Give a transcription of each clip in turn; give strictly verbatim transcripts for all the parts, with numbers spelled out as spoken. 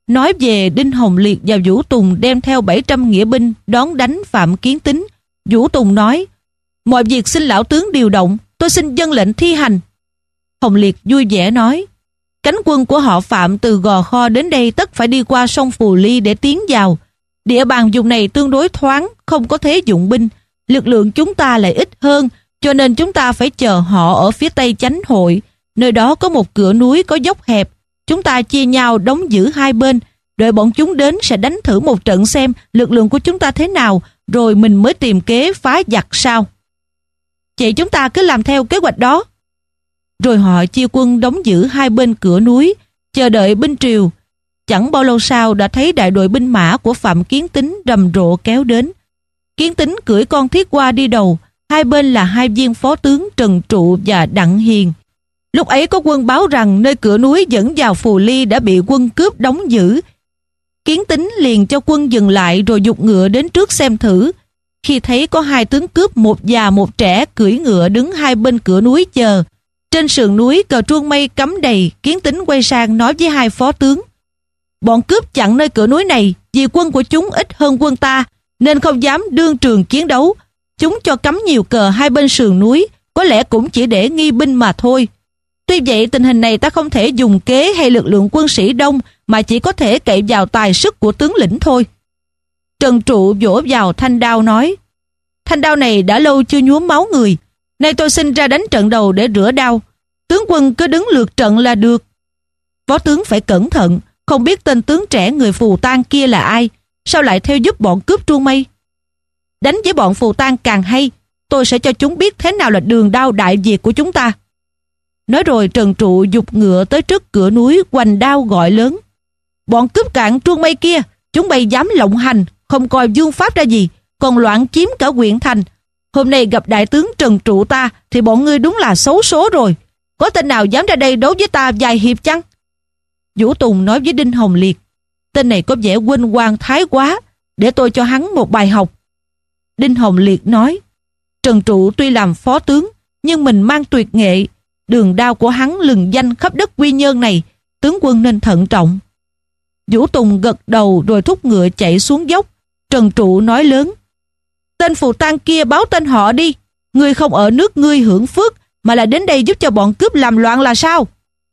nói về Đinh Hồng Liệt và Vũ Tùng đem theo bảy trăm nghĩa binh đón đánh Phạm Kiến Tín. Vũ Tùng nói: mọi việc xin lão tướng điều động, tôi xin dâng lệnh thi hành. Hồng Liệt vui vẻ nói: cánh quân của họ Phạm từ Gò Kho đến đây tất phải đi qua sông Phù Ly để tiến vào. Địa bàn vùng này tương đối thoáng, không có thế dụng binh, lực lượng chúng ta lại ít hơn, cho nên chúng ta phải chờ họ ở phía tây Chánh Hội. Nơi đó có một cửa núi có dốc hẹp, chúng ta chia nhau đóng giữ hai bên, đợi bọn chúng đến sẽ đánh thử một trận xem lực lượng của chúng ta thế nào, rồi mình mới tìm kế phá giặc sau. Vậy chúng ta cứ làm theo kế hoạch đó. Rồi họ chia quân đóng giữ hai bên cửa núi, chờ đợi binh triều. Chẳng bao lâu sau đã thấy đại đội binh mã của Phạm Kiến Tín rầm rộ kéo đến. Kiến Tín cưỡi con thiết qua đi đầu, hai bên là hai viên phó tướng Trần Trụ và Đặng Hiền. Lúc ấy có quân báo rằng nơi cửa núi dẫn vào Phù Ly đã bị quân cướp đóng giữ. Kiến Tín liền cho quân dừng lại rồi giục ngựa đến trước xem thử. Khi thấy có hai tướng cướp, một già một trẻ, cưỡi ngựa đứng hai bên cửa núi chờ. Trên sườn núi cờ truông mây cắm đầy. Kiến Tín quay sang nói với hai phó tướng: bọn cướp chặn nơi cửa núi này vì quân của chúng ít hơn quân ta, nên không dám đương trường chiến đấu. Chúng cho cắm nhiều cờ hai bên sườn núi, có lẽ cũng chỉ để nghi binh mà thôi. Tuy vậy tình hình này ta không thể dùng kế hay lực lượng quân sĩ đông, mà chỉ có thể cậy vào tài sức của tướng lĩnh thôi. Trần Trụ vỗ vào thanh đao nói: thanh đao này đã lâu chưa nhuốm máu người, nay tôi xin ra đánh trận đầu để rửa đau. Tướng quân cứ đứng lượt trận là được. Phó tướng phải cẩn thận, không biết tên tướng trẻ người Phù Tang kia là ai, sao lại theo giúp bọn cướp truông mây. Đánh với bọn Phù Tang càng hay, tôi sẽ cho chúng biết thế nào là đường đao đại việt của chúng ta. Nói rồi Trần Trụ giục ngựa tới trước cửa núi, hoành đao gọi lớn: bọn cướp cạn truông mây kia, chúng bay dám lộng hành, không coi vương pháp ra gì, còn loạn chiếm cả huyện thành. Hôm nay gặp đại tướng Trần Trụ ta thì bọn ngươi đúng là xấu số rồi. Có tên nào dám ra đây đấu với ta vài hiệp chăng? Vũ Tùng nói với Đinh Hồng Liệt: tên này có vẻ huynh hoang thái quá, để tôi cho hắn một bài học. Đinh Hồng Liệt nói: Trần Trụ tuy làm phó tướng, nhưng mình mang tuyệt nghệ, đường đao của hắn lừng danh khắp đất Quy Nhơn này, tướng quân nên thận trọng. Vũ Tùng gật đầu rồi thúc ngựa chạy xuống dốc. Trần Trụ nói lớn: tên Phù Tang kia báo tên họ đi, ngươi không ở nước ngươi hưởng phước, mà là đến đây giúp cho bọn cướp làm loạn là sao?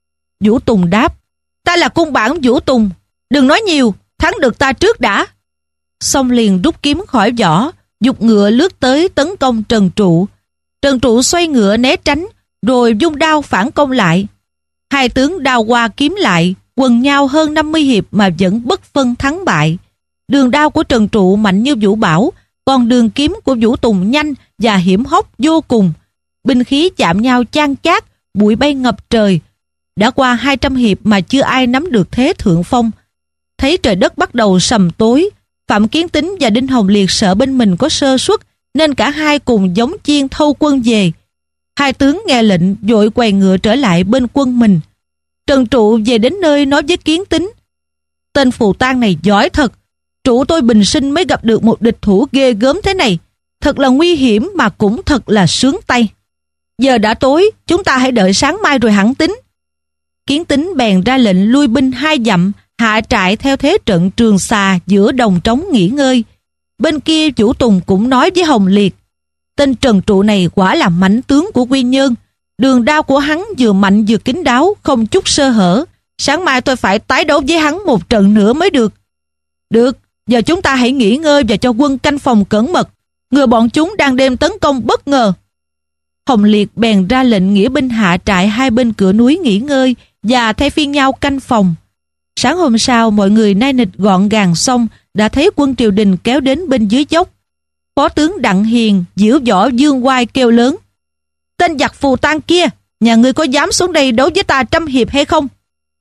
Vũ Tùng đáp: ta là cung bản Vũ Tùng, đừng nói nhiều, thắng được ta trước đã. Xong liền rút kiếm khỏi vỏ, giục ngựa lướt tới tấn công Trần Trụ. Trần Trụ xoay ngựa né tránh, rồi vung đao phản công lại. Hai tướng đao qua kiếm lại, quần nhau hơn năm mươi hiệp mà vẫn bất phân thắng bại. Đường đao của Trần Trụ mạnh như vũ bảo, còn đường kiếm của Vũ Tùng nhanh và hiểm hóc vô cùng. Binh khí chạm nhau chan chát, bụi bay ngập trời. Đã qua hai trăm hiệp mà chưa ai nắm được thế thượng phong. Thấy trời đất bắt đầu sầm tối, Phạm Kiến Tín và Đinh Hồng Liệt sợ bên mình có sơ suất, nên cả hai cùng giống chiên thâu quân về. Hai tướng nghe lệnh vội quay ngựa trở lại bên quân mình. Trần Trụ về đến nơi nói với Kiến Tín: tên Phù Tang này giỏi thật, Trụ tôi bình sinh mới gặp được một địch thủ ghê gớm thế này, thật là nguy hiểm mà cũng thật là sướng tay. Giờ đã tối, chúng ta hãy đợi sáng mai rồi hẳn tính. Kiến Tín bèn ra lệnh lui binh hai dặm, hạ trại theo thế trận Trường Xà giữa đồng trống nghỉ ngơi. Bên kia Vũ Tùng cũng nói với Hồng Liệt: tên Trần Trụ này quả là mãnh tướng của Quy Nhơn, đường đao của hắn vừa mạnh vừa kín đáo, không chút sơ hở. Sáng mai tôi phải tái đấu với hắn một trận nữa mới được. Được, giờ chúng ta hãy nghỉ ngơi và cho quân canh phòng cẩn mật, ngừa bọn chúng đang đêm tấn công bất ngờ. Hồng Liệt bèn ra lệnh nghĩa binh hạ trại hai bên cửa núi nghỉ ngơi và thay phiên nhau canh phòng. Sáng hôm sau mọi người nai nịch gọn gàng xong, đã thấy quân triều đình kéo đến bên dưới dốc. Phó tướng Đặng Hiền diễu võ dương oai kêu lớn: tên giặc Phù Tang kia, nhà ngươi có dám xuống đây đấu với ta trăm hiệp hay không?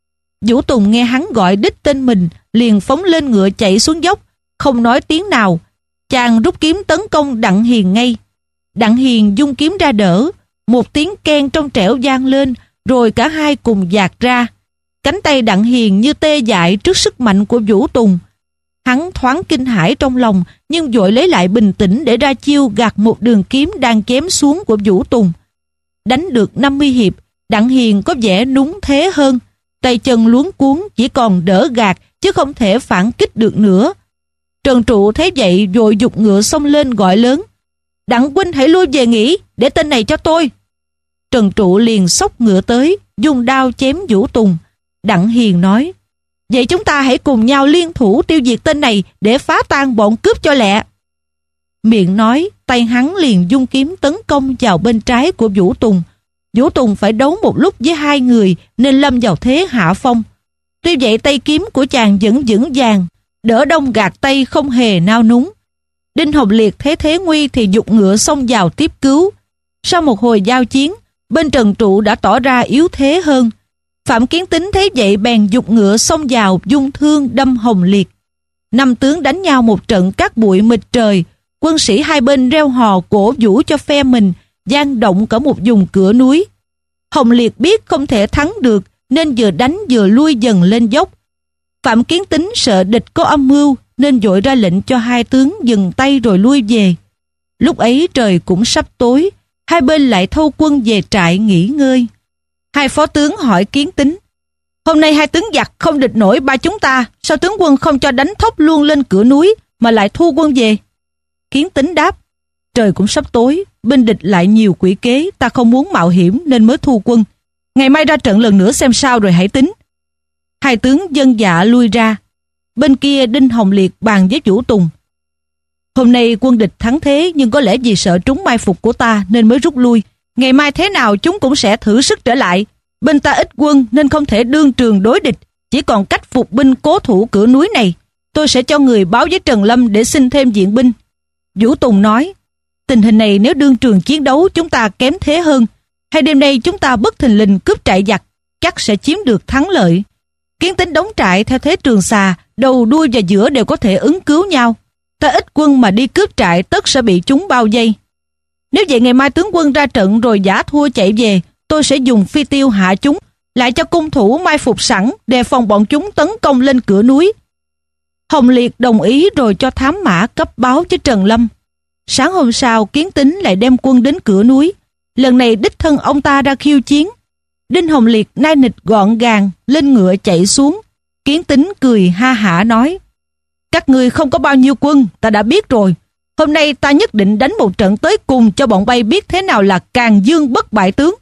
Vũ Tùng nghe hắn gọi đích tên mình, liền phóng lên ngựa chạy xuống dốc, không nói tiếng nào. Chàng rút kiếm tấn công Đặng Hiền ngay. Đặng Hiền dung kiếm ra đỡ, một tiếng keng trong trẻo vang lên, rồi cả hai cùng dạt ra. Cánh tay Đặng Hiền như tê dại trước sức mạnh của Vũ Tùng. Hắn thoáng kinh hãi trong lòng, nhưng vội lấy lại bình tĩnh để ra chiêu gạt một đường kiếm đang chém xuống của Vũ Tùng. Đánh được năm mươi hiệp, Đặng Hiền có vẻ núng thế hơn, tay chân luống cuống chỉ còn đỡ gạt chứ không thể phản kích được nữa. Trần Trụ thấy vậy vội giục ngựa xông lên gọi lớn: Đặng huynh hãy lui về nghỉ, để tên này cho tôi. Trần Trụ liền xốc ngựa tới, dùng đao chém Vũ Tùng. Đặng Hiền nói: Vậy chúng ta hãy cùng nhau liên thủ tiêu diệt tên này để phá tan bọn cướp cho lẹ. Miệng nói, tay hắn liền dung kiếm tấn công vào bên trái của Vũ Tùng. Vũ Tùng phải đấu một lúc với hai người nên lâm vào thế hạ phong. Tuy vậy tay kiếm của chàng vẫn vững vàng, đỡ đông gạt tay không hề nao núng. Đinh Hồng Liệt thấy thế nguy thì giục ngựa xông vào tiếp cứu. Sau một hồi giao chiến, bên Trần Trụ đã tỏ ra yếu thế hơn. Phạm Kiến Tính thấy vậy bèn giục ngựa xông vào dung thương đâm Hồng Liệt. Năm tướng đánh nhau một trận cát bụi mịt trời, quân sĩ hai bên reo hò cổ vũ cho phe mình, vang động cả một vùng cửa núi. Hồng Liệt biết không thể thắng được nên vừa đánh vừa lui dần lên dốc. Phạm Kiến Tính sợ địch có âm mưu nên vội ra lệnh cho hai tướng dừng tay rồi lui về. Lúc ấy trời cũng sắp tối, hai bên lại thâu quân về trại nghỉ ngơi. Hai phó tướng hỏi Kiến Tính: Hôm nay hai tướng giặc không địch nổi ba chúng ta, sao tướng quân không cho đánh thốc luôn lên cửa núi mà lại thu quân về? Kiến Tính đáp: Trời cũng sắp tối, bên địch lại nhiều quỷ kế, ta không muốn mạo hiểm nên mới thu quân. Ngày mai ra trận lần nữa xem sao rồi hãy tính. Hai tướng vâng dạ lui ra. Bên kia Đinh Hồng Liệt bàn với Vũ Tùng: Hôm nay quân địch thắng thế, nhưng có lẽ vì sợ trúng mai phục của ta nên mới rút lui. Ngày mai thế nào chúng cũng sẽ thử sức trở lại. Bên ta ít quân nên không thể đương trường đối địch, chỉ còn cách phục binh cố thủ cửa núi này. Tôi sẽ cho người báo với Trần Lâm để xin thêm viện binh. Vũ Tùng nói: Tình hình này nếu đương trường chiến đấu chúng ta kém thế hơn. Hay đêm nay chúng ta bất thình lình cướp trại giặc, chắc sẽ chiếm được thắng lợi. Kiến Tính đóng trại theo thế Trường Xà, đầu đuôi và giữa đều có thể ứng cứu nhau. Ta ít quân mà đi cướp trại tất sẽ bị chúng bao vây. Nếu vậy ngày mai tướng quân ra trận rồi giả thua chạy về, tôi sẽ dùng phi tiêu hạ chúng, lại cho cung thủ mai phục sẵn đề phòng bọn chúng tấn công lên cửa núi. Hồng Liệt đồng ý rồi cho thám mã cấp báo cho Trần Lâm. Sáng hôm sau Kiến Tính lại đem quân đến cửa núi. Lần này đích thân ông ta ra khiêu chiến. Đinh Hồng Liệt nai nịch gọn gàng lên ngựa chạy xuống. Kiến Tính cười ha hả nói: Các ngươi không có bao nhiêu quân, ta đã biết rồi. Hôm nay ta nhất định đánh một trận tới cùng cho bọn bay biết thế nào là Càn Dương bất bại tướng.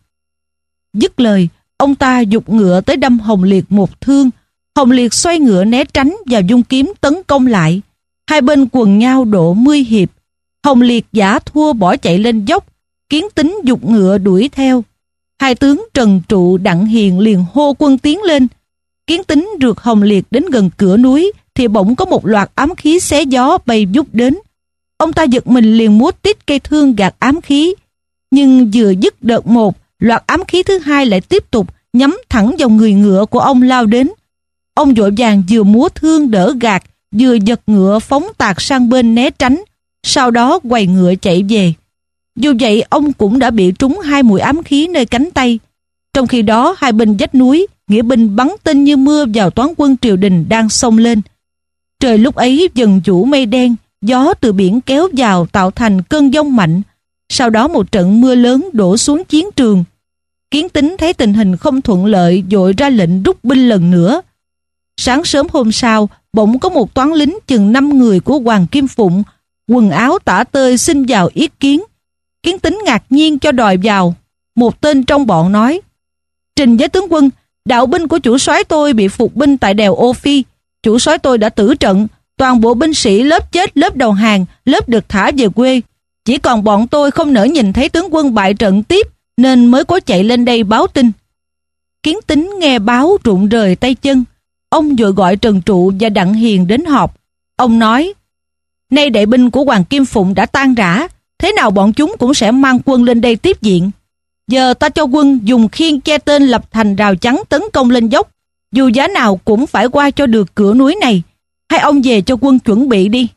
Dứt lời, ông ta giục ngựa tới đâm Hồng Liệt một thương. Hồng Liệt xoay ngựa né tránh và dung kiếm tấn công lại. Hai bên quần nhau độ mươi hiệp. Hồng Liệt giả thua bỏ chạy lên dốc. Kiến Tính giục ngựa đuổi theo. Hai tướng Trần Trụ Đặng Hiền liền hô quân tiến lên. Kiến Tính rượt Hồng Liệt đến gần cửa núi thì bỗng có một loạt ám khí xé gió bay vút đến. Ông ta giật mình liền múa tít cây thương gạt ám khí. Nhưng vừa dứt đợt một, loạt ám khí thứ hai lại tiếp tục nhắm thẳng vào người ngựa của ông lao đến. Ông vội vàng vừa múa thương đỡ gạt, vừa giật ngựa phóng tạt sang bên né tránh, sau đó quay ngựa chạy về. Dù vậy ông cũng đã bị trúng hai mũi ám khí nơi cánh tay. Trong khi đó hai bên vách núi, nghĩa binh bắn tên như mưa vào toán quân triều đình đang xông lên. Trời lúc ấy dần vũ mây đen, gió từ biển kéo vào tạo thành cơn giông mạnh. Sau đó một trận mưa lớn đổ xuống chiến trường. Kiến Tính thấy tình hình không thuận lợi, vội ra lệnh rút binh lần nữa. Sáng sớm hôm sau, bỗng có một toán lính chừng năm người của Hoàng Kim Phụng, quần áo tả tơi xin vào yết kiến. Kiến Tính ngạc nhiên cho đòi vào. Một tên trong bọn nói: Trình với tướng quân, đạo binh của chủ soái tôi bị phục binh tại đèo Ô Phi. Chủ soái tôi đã tử trận, toàn bộ binh sĩ lớp chết lớp đầu hàng, lớp được thả về quê. Chỉ còn bọn tôi không nỡ nhìn thấy tướng quân bại trận tiếp nên mới có chạy lên đây báo tin. Kiến Tính nghe báo rụng rời tay chân. Ông vội gọi Trần Trụ và Đặng Hiền đến họp. Ông nói: Nay đại binh của Hoàng Kim Phụng đã tan rã, thế nào bọn chúng cũng sẽ mang quân lên đây tiếp diện. Giờ ta cho quân dùng khiên che tên lập thành rào chắn tấn công lên dốc. Dù giá nào cũng phải qua cho được cửa núi này. Hai ông về cho quân chuẩn bị đi.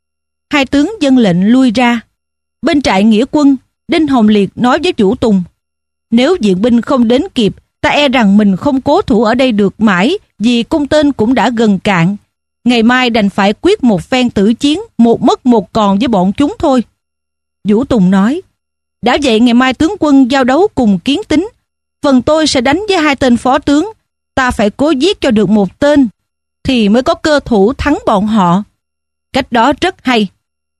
Hai tướng vâng lệnh lui ra. Bên trại nghĩa quân, Đinh Hồng Liệt nói với Vũ Tùng: Nếu viện binh không đến kịp, ta e rằng mình không cố thủ ở đây được mãi, vì cung tên cũng đã gần cạn. Ngày mai đành phải quyết một phen tử chiến, một mất một còn với bọn chúng thôi. Vũ Tùng nói: Đã vậy ngày mai tướng quân giao đấu cùng Kiến Tính. Phần tôi sẽ đánh với hai tên phó tướng. Ta phải cố giết cho được một tên, thì mới có cơ thủ thắng bọn họ. Cách đó rất hay.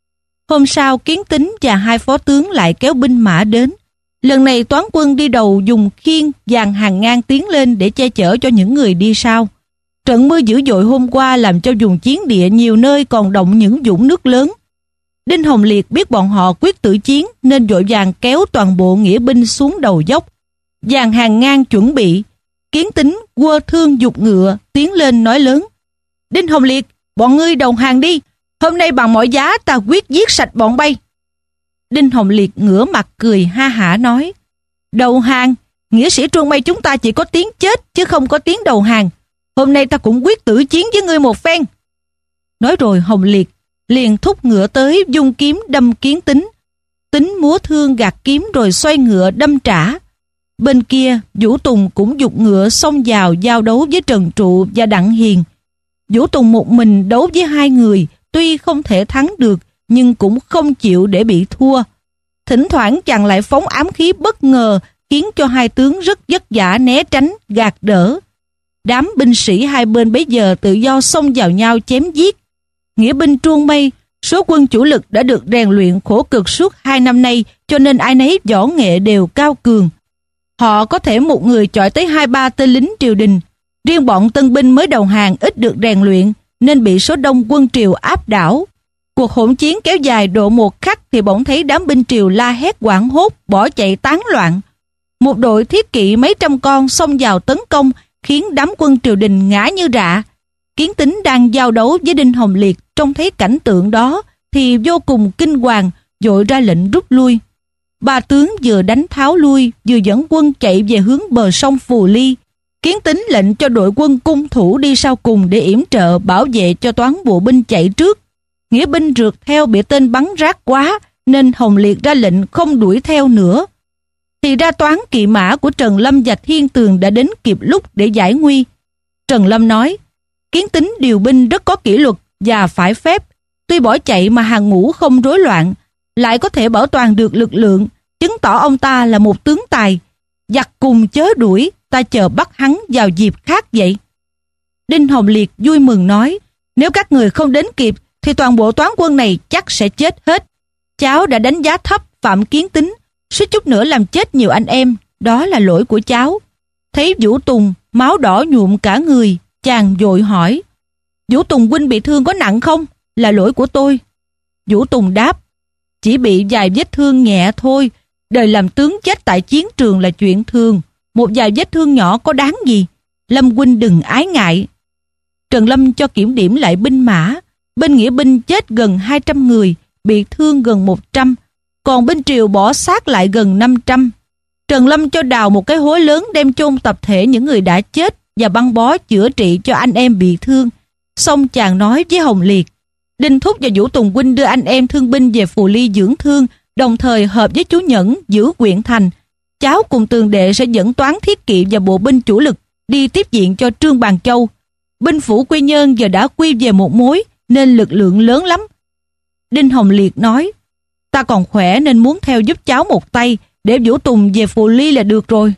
Hôm sau Kiến Tính và hai phó tướng lại kéo binh mã đến. Lần này toán quân đi đầu dùng khiên dàn hàng ngang tiến lên để che chở cho những người đi sau. Trận mưa dữ dội hôm qua làm cho vùng chiến địa nhiều nơi còn động những vũng nước lớn. Đinh Hồng Liệt biết bọn họ quyết tử chiến nên vội vàng kéo toàn bộ nghĩa binh xuống đầu dốc, dàn hàng ngang chuẩn bị. Kiến Tính quơ thương giục ngựa tiến lên nói lớn: Đinh Hồng Liệt, bọn ngươi đầu hàng đi, hôm nay bằng mọi giá ta quyết giết sạch bọn bay. Đinh Hồng Liệt ngửa mặt cười ha hả nói: Đầu hàng? Nghĩa sĩ Truông Mây chúng ta chỉ có tiếng chết chứ không có tiếng đầu hàng. Hôm nay ta cũng quyết tử chiến với ngươi một phen. Nói rồi Hồng Liệt liền thúc ngựa tới dung kiếm đâm Kiến Tính. Tính múa thương gạt kiếm rồi xoay ngựa đâm trả. Bên kia Vũ Tùng cũng giục ngựa xông vào giao đấu với Trần Trụ và Đặng Hiền. Vũ Tùng một mình đấu với hai người, tuy không thể thắng được nhưng cũng không chịu để bị thua. Thỉnh thoảng chàng lại phóng ám khí bất ngờ khiến cho hai tướng rất vất vả né tránh, gạt đỡ. Đám binh sĩ hai bên bấy giờ tự do xông vào nhau chém giết. Nghĩa binh Truông Mây, số quân chủ lực đã được rèn luyện khổ cực suốt hai năm nay, cho nên ai nấy võ nghệ đều cao cường. Họ có thể một người chọi tới hai ba tên lính triều đình. Riêng bọn tân binh mới đầu hàng ít được rèn luyện nên bị số đông quân triều áp đảo. Cuộc hỗn chiến kéo dài độ một khắc thì bỗng thấy đám binh triều la hét hoảng hốt, bỏ chạy tán loạn. Một đội thiết kỵ mấy trăm con xông vào tấn công, khiến đám quân triều đình ngã như rạ. Kiến Tính đang giao đấu với Đinh Hồng Liệt, trông thấy cảnh tượng đó thì vô cùng kinh hoàng, vội ra lệnh rút lui. Ba tướng vừa đánh tháo lui, vừa dẫn quân chạy về hướng bờ sông Phù Ly. Kiến Tính lệnh cho đội quân cung thủ đi sau cùng để yểm trợ bảo vệ cho toán bộ binh chạy trước. Nghĩa binh rượt theo bị tên bắn rác quá nên Hồng Liệt ra lệnh không đuổi theo nữa. Thì ra toán kỵ mã của Trần Lâm và Thiên Tường đã đến kịp lúc để giải nguy. Trần Lâm nói: Kiến Tính điều binh rất có kỷ luật và phải phép, tuy bỏ chạy mà hàng ngũ không rối loạn, lại có thể bảo toàn được lực lượng, chứng tỏ ông ta là một tướng tài. Giặc cùng chớ đuổi, ta chờ bắt hắn vào dịp khác vậy. Đinh Hồng Liệt vui mừng nói: Nếu các người không đến kịp thì toàn bộ toán quân này chắc sẽ chết hết. Cháu đã đánh giá thấp Phạm Kiến Tính, suýt chút nữa làm chết nhiều anh em, đó là lỗi của cháu. Thấy Vũ Tùng máu đỏ nhuộm cả người, chàng vội hỏi: Vũ Tùng huynh bị thương có nặng không? Là lỗi của tôi. Vũ Tùng đáp: Chỉ bị vài vết thương nhẹ thôi, đời làm tướng chết tại chiến trường là chuyện thường, một vài vết thương nhỏ có đáng gì. Lâm huynh đừng ái ngại. Trần Lâm cho kiểm điểm lại binh mã. Bên nghĩa binh chết gần hai trăm người, bị thương gần một trăm, còn bên triều bỏ xác lại gần năm trăm. Trần Lâm cho đào một cái hố lớn đem chôn tập thể những người đã chết và băng bó chữa trị cho anh em bị thương. Xong chàng nói với Hồng Liệt: Đinh Thúc và Vũ Tùng huynh đưa anh em thương binh về Phù Ly dưỡng thương, đồng thời hợp với chú Nhẫn giữ huyện thành. Cháu cùng Tường đệ sẽ dẫn toán thiết kỵ và bộ binh chủ lực đi tiếp diện cho Trương Bàn Châu. Binh phủ Quy Nhơn giờ đã quy về một mối nên lực lượng lớn lắm. Đinh Hồng Liệt nói: Ta còn khỏe nên muốn theo giúp cháu một tay, để Vũ Tùng về Phù Ly là được rồi.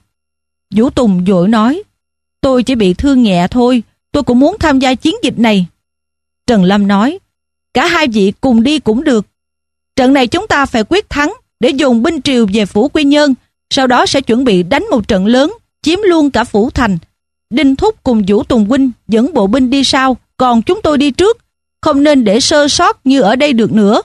Vũ Tùng vội nói: Tôi chỉ bị thương nhẹ thôi, tôi cũng muốn tham gia chiến dịch này. Trần Lâm nói: Cả hai vị cùng đi cũng được. Trận này chúng ta phải quyết thắng để dồn binh triều về phủ Quy Nhơn, sau đó sẽ chuẩn bị đánh một trận lớn, chiếm luôn cả phủ thành. Đinh Thúc cùng Vũ Tùng huynh dẫn bộ binh đi sau, còn chúng tôi đi trước, không nên để sơ sót như ở đây được nữa.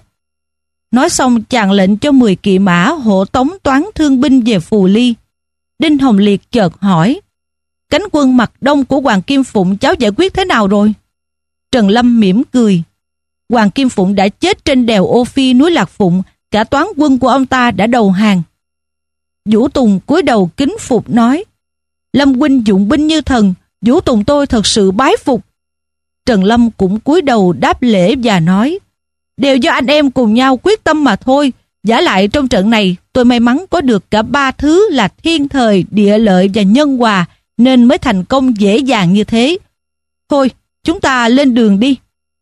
Nói xong chàng lệnh cho mười kỵ mã hộ tống toán thương binh về Phù Ly. Đinh Hồng Liệt chợt hỏi: Cánh quân mặt đông của Hoàng Kim Phụng cháu giải quyết thế nào rồi? Trần Lâm mỉm cười: Hoàng Kim Phụng đã chết trên đèo Ô Phi núi Lạc Phụng, cả toán quân của ông ta đã đầu hàng. Vũ Tùng cúi đầu kính phục nói: Lâm huynh dụng binh như thần, Vũ Tùng tôi thật sự bái phục. Trần Lâm cũng cúi đầu đáp lễ và nói: Đều do anh em cùng nhau quyết tâm mà thôi. Giả lại trong trận này tôi may mắn có được cả ba thứ là thiên thời, địa lợi và nhân hòa, nên mới thành công dễ dàng như thế. Thôi chúng ta lên đường đi.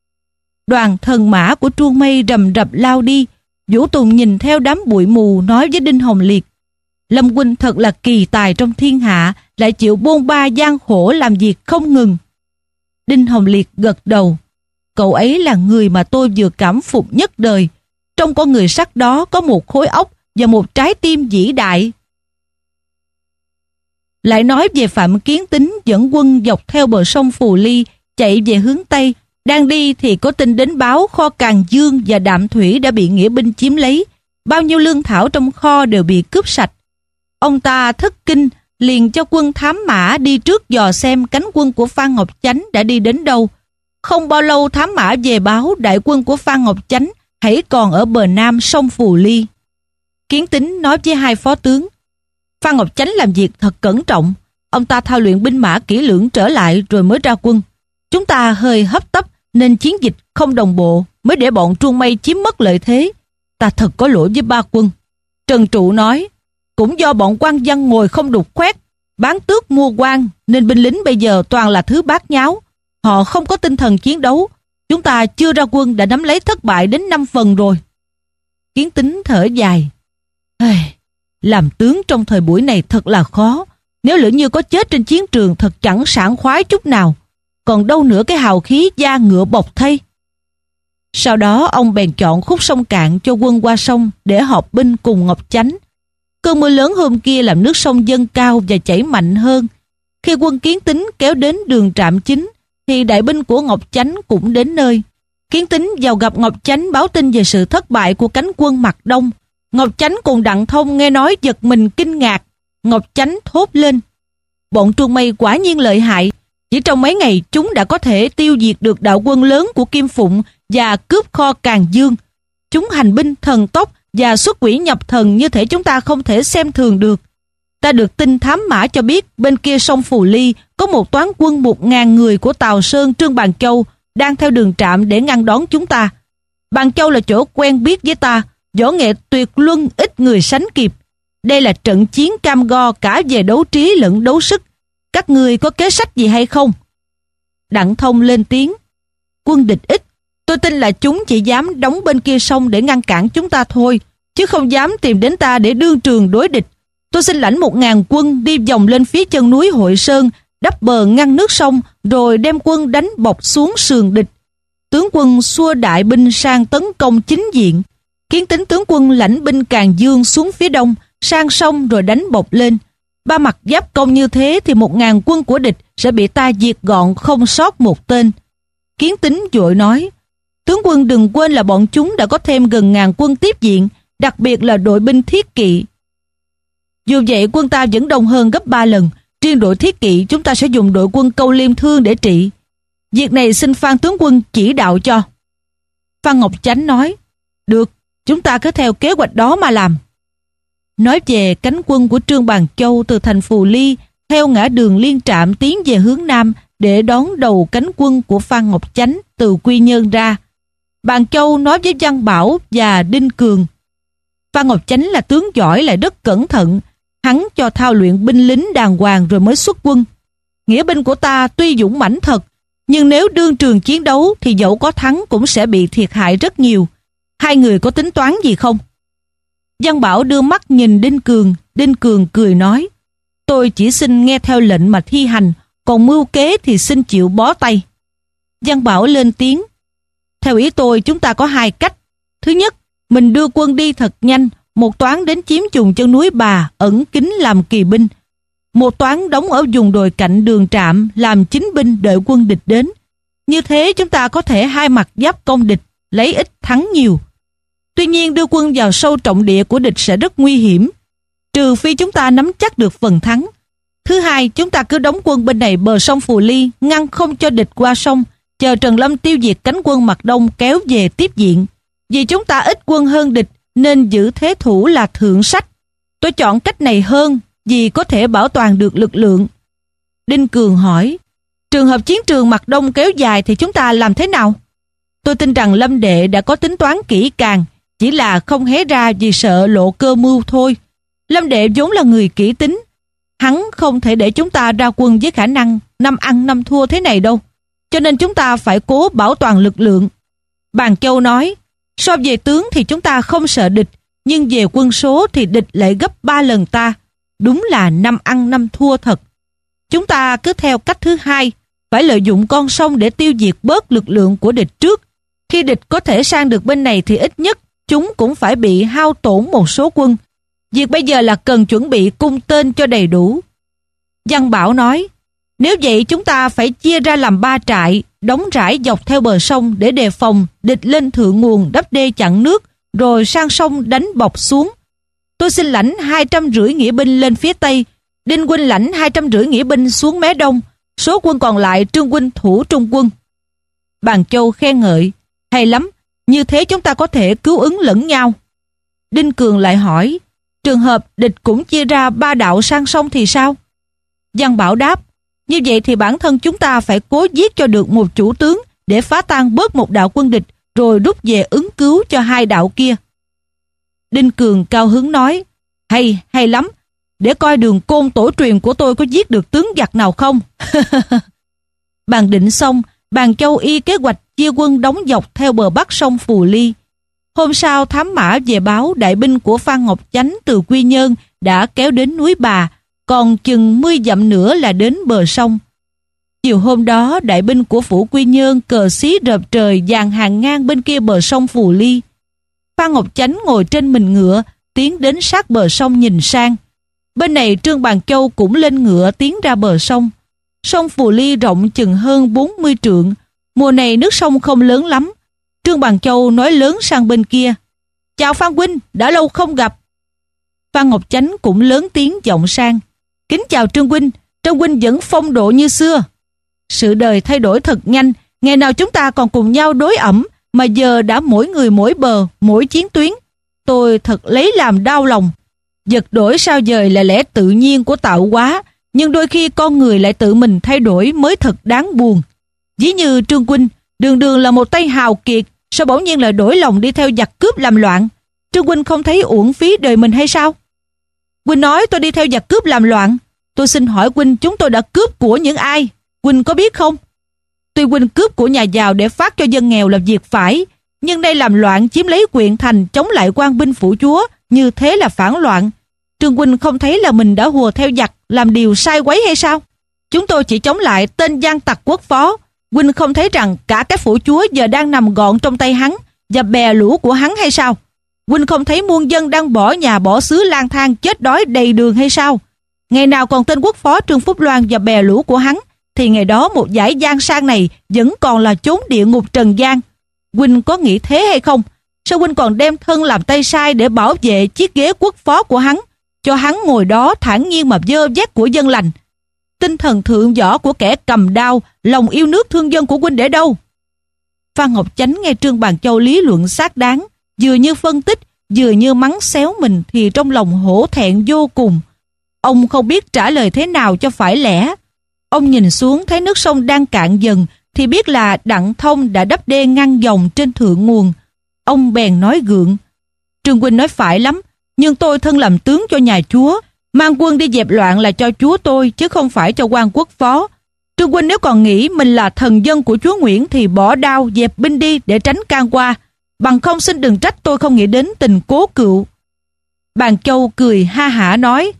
Đoàn thần mã của Truông Mây rầm rập lao đi. Vũ Tùng nhìn theo đám bụi mù nói với Đinh Hồng Liệt: Lâm huynh thật là kỳ tài trong thiên hạ, lại chịu bôn ba gian khổ làm việc không ngừng. Đinh Hồng Liệt gật đầu. Cậu ấy là người mà tôi vừa cảm phục nhất đời. Trong con người sắt đó có một khối óc và một trái tim vĩ đại. Lại nói về Phạm Kiến Tín dẫn quân dọc theo bờ sông Phù Ly chạy về hướng Tây. Đang đi thì có tin đến báo kho Càn Dương và Đạm Thủy đã bị nghĩa binh chiếm lấy. Bao nhiêu lương thảo trong kho đều bị cướp sạch. Ông ta thất kinh, liền cho quân thám mã đi trước dò xem cánh quân của Phan Ngọc Chánh đã đi đến đâu. Không bao lâu thám mã về báo đại quân của Phan Ngọc Chánh hãy còn ở bờ nam sông Phù Ly. Kiến Tín nói với hai phó tướng: Phan Ngọc Chánh làm việc thật cẩn trọng. Ông ta thao luyện binh mã kỹ lưỡng trở lại rồi mới ra quân. Chúng ta hơi hấp tấp nên chiến dịch không đồng bộ, mới để bọn Truông Mây chiếm mất lợi thế. Ta thật có lỗi với ba quân. Trần Trụ nói: Cũng do bọn quan văn ngồi không đục khoét, bán tước mua quan, nên binh lính bây giờ toàn là thứ bát nháo. Họ không có tinh thần chiến đấu. Chúng ta chưa ra quân đã nắm lấy thất bại đến năm phần rồi. Kiến Tín thở dài: Làm tướng trong thời buổi này thật là khó. Nếu lỡ như có chết trên chiến trường thật chẳng sảng khoái chút nào. Còn đâu nữa cái hào khí da ngựa bọc thây. Sau đó ông bèn chọn khúc sông Cạn cho quân qua sông để họp binh cùng Ngọc Chánh. Cơn mưa lớn hôm kia làm nước sông dâng cao và chảy mạnh hơn. Khi quân Kiến Tín kéo đến đường Trạm Chính thì đại binh của Ngọc Chánh cũng đến nơi. Kiến Tín vào gặp Ngọc Chánh báo tin về sự thất bại của cánh quân Mặt Đông. Ngọc Chánh cùng Đặng Thông nghe nói giật mình kinh ngạc. Ngọc Chánh thốt lên: Bọn Truông Mây quả nhiên lợi hại. Chỉ trong mấy ngày chúng đã có thể tiêu diệt được đạo quân lớn của Kim Phụng và cướp kho Càn Dương. Chúng hành binh thần tốc và xuất quỷ nhập thần như thể chúng ta không thể xem thường được. Ta được tin thám mã cho biết bên kia sông Phù Ly có một toán quân một ngàn người của Tào Sơn, Trương Bàn Châu đang theo đường Trạm để ngăn đón chúng ta. Bàn Châu là chỗ quen biết với ta, võ nghệ tuyệt luân ít người sánh kịp. Đây là trận chiến cam go cả về đấu trí lẫn đấu sức. Các ngươi có kế sách gì hay không? Đặng Thông lên tiếng: Quân địch ít, tôi tin là chúng chỉ dám đóng bên kia sông để ngăn cản chúng ta thôi, chứ không dám tìm đến ta để đương trường đối địch. Tôi xin lãnh một ngàn quân đi vòng lên phía chân núi Hội Sơn, đắp bờ ngăn nước sông, rồi đem quân đánh bọc xuống sườn địch. Tướng quân xua đại binh sang tấn công chính diện. Kiến Tín tướng quân lãnh binh Càn Dương xuống phía đông, sang sông rồi đánh bọc lên. Ba mặt giáp công như thế thì một ngàn quân của địch sẽ bị ta diệt gọn không sót một tên. Kiến Tín vội nói: Tướng quân đừng quên là bọn chúng đã có thêm gần ngàn quân tiếp diện, đặc biệt là đội binh thiết kỵ. Dù vậy quân ta vẫn đông hơn gấp ba lần. Riêng đội thiết kỵ chúng ta sẽ dùng đội quân Câu Liêm Thương để trị. Việc này xin Phan tướng quân chỉ đạo cho. Phan Ngọc Chánh nói: Được, chúng ta cứ theo kế hoạch đó mà làm. Nói về cánh quân của Trương Bàn Châu từ thành Phù Ly theo ngã đường Liên Trạm tiến về hướng Nam để đón đầu cánh quân của Phan Ngọc Chánh từ Quy Nhơn ra. Bàn Châu nói với Văn Bảo và Đinh Cường: Phan Ngọc Chánh là tướng giỏi lại rất cẩn thận. Hắn cho thao luyện binh lính đàng hoàng rồi mới xuất quân. Nghĩa binh của ta tuy dũng mãnh thật, nhưng nếu đương trường chiến đấu thì dẫu có thắng cũng sẽ bị thiệt hại rất nhiều. Hai người có tính toán gì không? Văn Bảo đưa mắt nhìn Đinh Cường. Đinh Cường cười nói: Tôi chỉ xin nghe theo lệnh mà thi hành, còn mưu kế thì xin chịu bó tay. Văn Bảo lên tiếng: Theo ý tôi chúng ta có hai cách. Thứ nhất, mình đưa quân đi thật nhanh, một toán đến chiếm vùng chân núi Bà ẩn kín làm kỳ binh, một toán đóng ở vùng đồi cạnh đường Trạm làm chính binh đợi quân địch đến. Như thế chúng ta có thể hai mặt giáp công địch, lấy ít thắng nhiều. Tuy nhiên đưa quân vào sâu trọng địa của địch sẽ rất nguy hiểm, trừ phi chúng ta nắm chắc được phần thắng. Thứ hai, chúng ta cứ đóng quân bên này bờ sông Phù Ly, ngăn không cho địch qua sông, chờ Trần Lâm tiêu diệt cánh quân Mặt Đông kéo về tiếp diện. Vì chúng ta ít quân hơn địch nên giữ thế thủ là thượng sách. Tôi chọn cách này hơn vì có thể bảo toàn được lực lượng. Đinh Cường hỏi: Trường hợp chiến trường Mặt Đông kéo dài thì chúng ta làm thế nào? Tôi tin rằng Lâm Đệ đã có tính toán kỹ càng, chỉ là không hé ra vì sợ lộ cơ mưu thôi. Lâm Đệ vốn là người kỹ tính, hắn không thể để chúng ta ra quân với khả năng năm ăn năm thua thế này đâu, cho nên chúng ta phải cố bảo toàn lực lượng. Bàn Châu nói: So về tướng thì chúng ta không sợ địch, nhưng về quân số thì địch lại gấp ba lần ta. Đúng là năm ăn năm thua thật. Chúng ta cứ theo cách thứ hai, phải lợi dụng con sông để tiêu diệt bớt lực lượng của địch trước. Khi địch có thể sang được bên này thì ít nhất chúng cũng phải bị hao tổn một số quân. Việc bây giờ là cần chuẩn bị cung tên cho đầy đủ. Văn Bảo nói, nếu vậy chúng ta phải chia ra làm ba trại, đóng rải dọc theo bờ sông để đề phòng địch lên thượng nguồn đắp đê chặn nước, rồi sang sông đánh bọc xuống. Tôi xin lãnh hai trăm rưỡi nghĩa binh lên phía Tây, Đinh huynh lãnh hai trăm rưỡi nghĩa binh xuống mé Đông, số quân còn lại Trương huynh thủ trung quân. Bàn Châu khen ngợi, hay lắm, như thế chúng ta có thể cứu ứng lẫn nhau. Đinh Cường lại hỏi, trường hợp địch cũng chia ra ba đạo sang sông thì sao? Văn Bảo đáp, như vậy thì bản thân chúng ta phải cố giết cho được một chủ tướng để phá tan bớt một đạo quân địch, rồi rút về ứng cứu cho hai đạo kia. Đinh Cường cao hứng nói, hay, hay lắm, để coi Đường Côn tổ truyền của tôi có giết được tướng giặc nào không. Bàn định xong, Bàn Châu y kế hoạch chia quân đóng dọc theo bờ bắc sông Phù Ly. Hôm sau thám mã về báo đại binh của Phan Ngọc Chánh từ Quy Nhơn đã kéo đến núi Bà, còn chừng mươi dặm nữa là đến bờ sông. Chiều hôm đó, đại binh của phủ Quy Nhơn cờ xí rợp trời dàn hàng ngang bên kia bờ sông Phù Ly. Phan Ngọc Chánh ngồi trên mình ngựa, tiến đến sát bờ sông nhìn sang. Bên này Trương Bàn Châu cũng lên ngựa tiến ra bờ sông. Sông Phù Ly rộng chừng hơn bốn mươi trượng. Mùa này nước sông không lớn lắm. Trương Bàn Châu nói lớn sang bên kia, chào Phan huynh, đã lâu không gặp. Phan Ngọc Chánh cũng lớn tiếng vọng sang, kính chào Trương huynh, Trương huynh vẫn phong độ như xưa. Sự đời thay đổi thật nhanh, ngày nào chúng ta còn cùng nhau đối ẩm, mà giờ đã mỗi người mỗi bờ, mỗi chiến tuyến. Tôi thật lấy làm đau lòng. Giật đổi sao dời là lẽ tự nhiên của tạo hóa, nhưng đôi khi con người lại tự mình thay đổi mới thật đáng buồn. Ví như Trương huynh, đường đường là một tay hào kiệt, sao bỗng nhiên lại đổi lòng đi theo giặc cướp làm loạn? Trương huynh không thấy uổng phí đời mình hay sao? Huynh nói tôi đi theo giặc cướp làm loạn. Tôi xin hỏi huynh, chúng tôi đã cướp của những ai? Huynh có biết không? Tuy huynh cướp của nhà giàu để phát cho dân nghèo là việc phải, nhưng đây làm loạn chiếm lấy quyền thành chống lại quan binh phủ chúa, như thế là phản loạn. Trương huynh không thấy là mình đã hùa theo giặc, làm điều sai quấy hay sao? Chúng tôi chỉ chống lại tên gian tặc quốc phó. Huynh không thấy rằng cả cái phủ chúa giờ đang nằm gọn trong tay hắn và bè lũ của hắn hay sao? Huynh không thấy muôn dân đang bỏ nhà bỏ xứ lang thang chết đói đầy đường hay sao? Ngày nào còn tên quốc phó Trương Phúc Loan và bè lũ của hắn, thì ngày đó một dải giang sang này vẫn còn là chốn địa ngục trần gian. Huynh có nghĩ thế hay không? Sao huynh còn đem thân làm tay sai để bảo vệ chiếc ghế quốc phó của hắn, cho hắn ngồi đó thản nhiên mà vơ vét của dân lành? Tinh thần thượng võ của kẻ cầm đao, lòng yêu nước thương dân của huynh để đâu? Phan Ngọc Chánh nghe Trương Bàn Châu lý luận xác đáng, vừa như phân tích, vừa như mắng xéo mình, thì trong lòng hổ thẹn vô cùng. Ông không biết trả lời thế nào cho phải lẽ. Ông nhìn xuống thấy nước sông đang cạn dần, thì biết là Đặng Thông đã đắp đê ngăn dòng trên thượng nguồn. Ông bèn nói gượng, Trương huynh nói phải lắm, nhưng tôi thân làm tướng cho nhà chúa, mang quân đi dẹp loạn là cho chúa tôi, chứ không phải cho quan quốc phó. Trương huynh nếu còn nghĩ mình là thần dân của chúa Nguyễn thì bỏ đao dẹp binh đi để tránh can qua, bằng không xin đừng trách tôi không nghĩ đến tình cố cựu. Bàn Châu cười ha hả nói,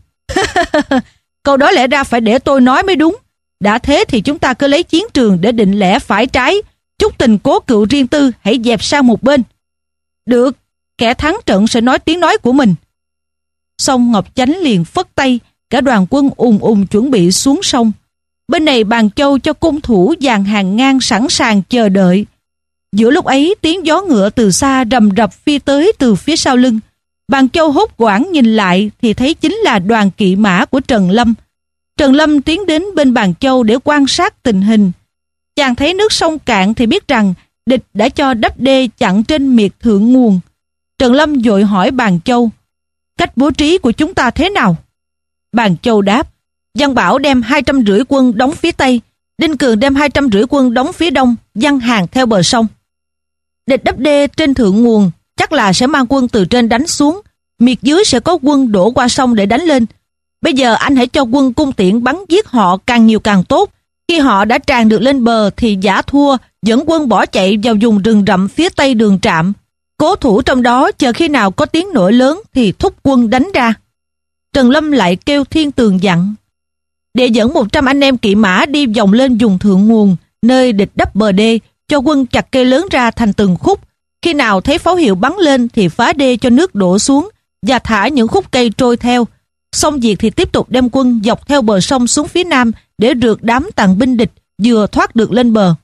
câu đó lẽ ra phải để tôi nói mới đúng. Đã thế thì chúng ta cứ lấy chiến trường để định lẽ phải trái, chút tình cố cựu riêng tư hãy dẹp sang một bên. Được, kẻ thắng trận sẽ nói tiếng nói của mình. Xong Ngọc Chánh liền phất tay, cả đoàn quân ùn ùn chuẩn bị xuống sông. Bên này Bàn Châu cho cung thủ dàn hàng ngang sẵn sàng chờ đợi. Giữa lúc ấy tiếng gió ngựa từ xa rầm rập phi tới từ phía sau lưng. Bàn Châu hốt hoảng nhìn lại thì thấy chính là đoàn kỵ mã của Trần Lâm. Trần Lâm tiến đến bên Bàn Châu để quan sát tình hình. Chàng thấy nước sông cạn thì biết rằng địch đã cho đắp đê chặn trên miệt thượng nguồn. Trần Lâm vội hỏi Bàn Châu, cách bố trí của chúng ta thế nào? Bàn Châu đáp, Văn Bảo đem hai trăm rưỡi quân đóng phía Tây, Đinh Cường đem hai trăm rưỡi quân đóng phía Đông, giăng hàng theo bờ sông. Địch đắp đê trên thượng nguồn chắc là sẽ mang quân từ trên đánh xuống, miệt dưới sẽ có quân đổ qua sông để đánh lên. Bây giờ anh hãy cho quân cung tiễn bắn giết họ càng nhiều càng tốt. Khi họ đã tràn được lên bờ thì giả thua, dẫn quân bỏ chạy vào vùng rừng rậm phía tây đường trạm. Cố thủ trong đó, chờ khi nào có tiếng nổi lớn thì thúc quân đánh ra. Trần Lâm lại kêu Thiên Tường dặn, để dẫn một trăm anh em kỵ mã đi vòng lên vùng thượng nguồn, nơi địch đắp bờ đê, cho quân chặt cây lớn ra thành từng khúc. Khi nào thấy pháo hiệu bắn lên thì phá đê cho nước đổ xuống và thả những khúc cây trôi theo. Xong việc thì tiếp tục đem quân dọc theo bờ sông xuống phía nam để rượt đám tàn binh địch vừa thoát được lên bờ.